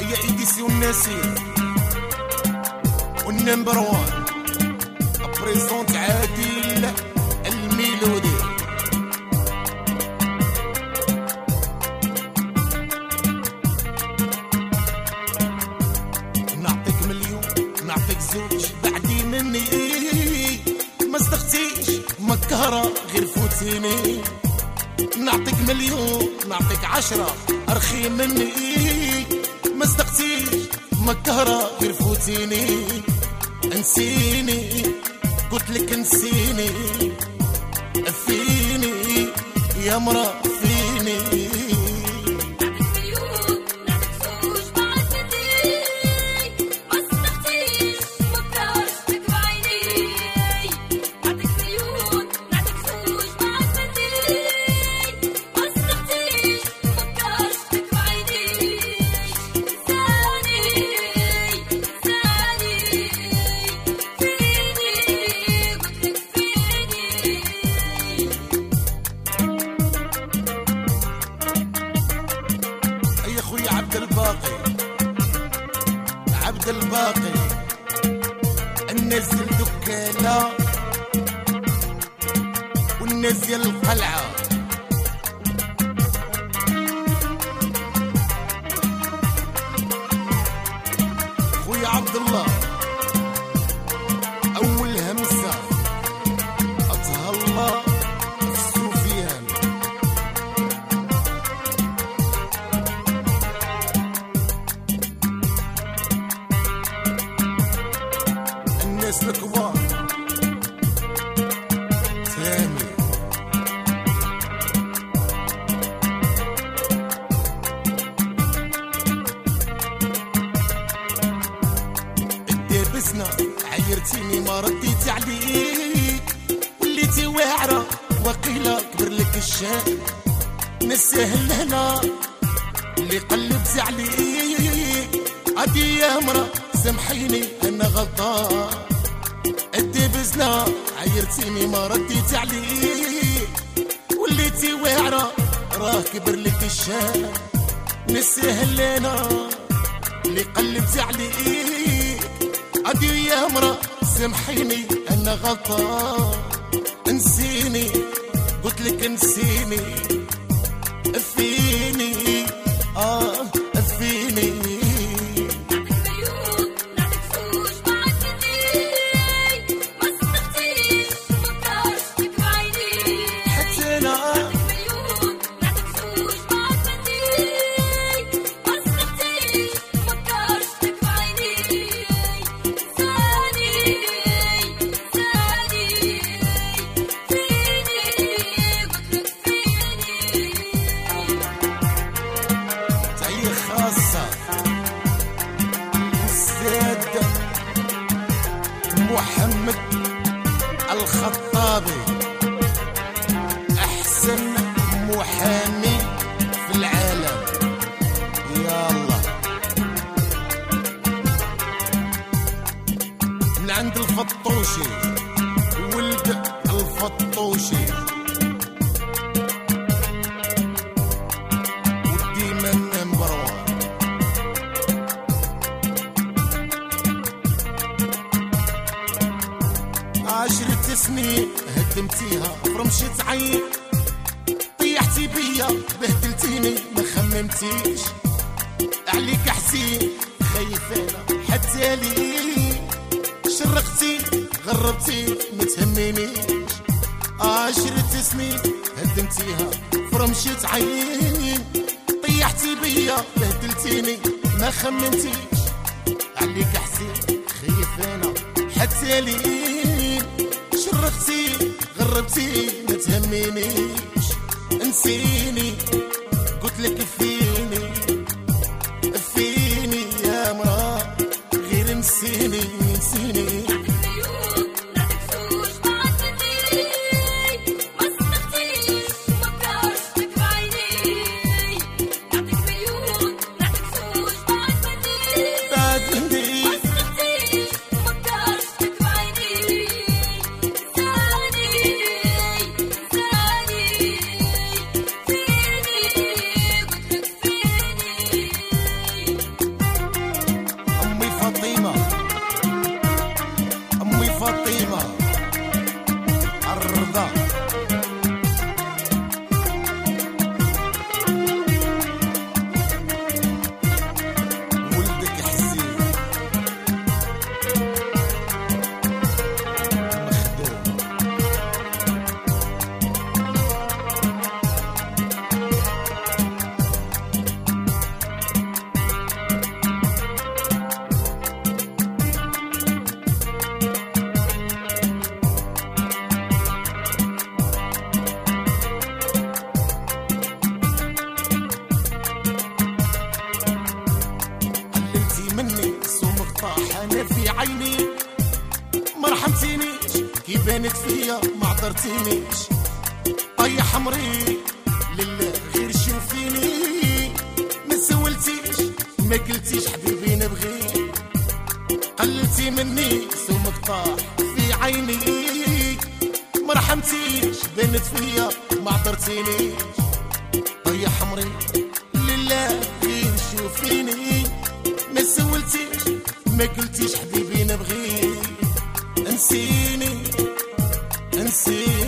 هيا ايديسي والناسين والنمبر وان بريزونت عادل الميلودي. نعطيك مليون نعطيك زوج بعدي مني ما استختيش مكهرة غير فوتيني. نعطيك مليون نعطيك 10 ارخي مني ما استختيش مكهرة غير فوتيني. انسيني قلت لك انسيني فيني يا مرا فيني. عبد الباقي النزل دكانة والنزل القلعة. خويا عبد الله أول همسة أتهلا السفيان. الناس الكبار تامي الدابسنا عيرتيني ما رديتي عليك وليتي واعرة وقيلة كبر لك الشام. نسهل هنا اللي قلبتي عليك عادي يا مرا سامحيني انا غلطان. الدبزنا عيرتيني ما رديتي عليك وليتي واعرة راه كبر لك الشام. نسهل لنا اللي قلبتي عليك عادي يا مرا سامحيني انا غلطان. انسيني قلت لك انسيني فيني فيني. محمد الخطابي أحسن محامي في العالم. يا الله من عند الفطوشي ولد الفطوشي وديما نمبر وان. عشرة سنين هدمتيها فرمشت عين طيحتي بيا بهدلتيني ما خممتيش عليك حسين خايفانا حتى لي شرقتي غربتي ما تهمنيش. 10 سنين هدمتيها فرمشت عين طيحتي بيا بهدلتيني ما خممتيش عليك حسين خايفانا حتى لي شرقتي غربتي ما تهمنيش. انسيني قلت لك فيني فيني يا مرا غير انسيني انسيني. انا في عيني ما رحمتينيش، كي بانت فيا ما عذرتينيش. طي حمري لله غير شوفيني، ما سولتيش ما قلتيش حبيبي نبغيك، قلتي مني سمك طاح في عيني، ما رحمتيش بانت فيا ما عذرتينيش. طي حمري لله غير شوفيني، ما سولتيش ما قلتيش حبيبي نبغيك، انسيني انسيني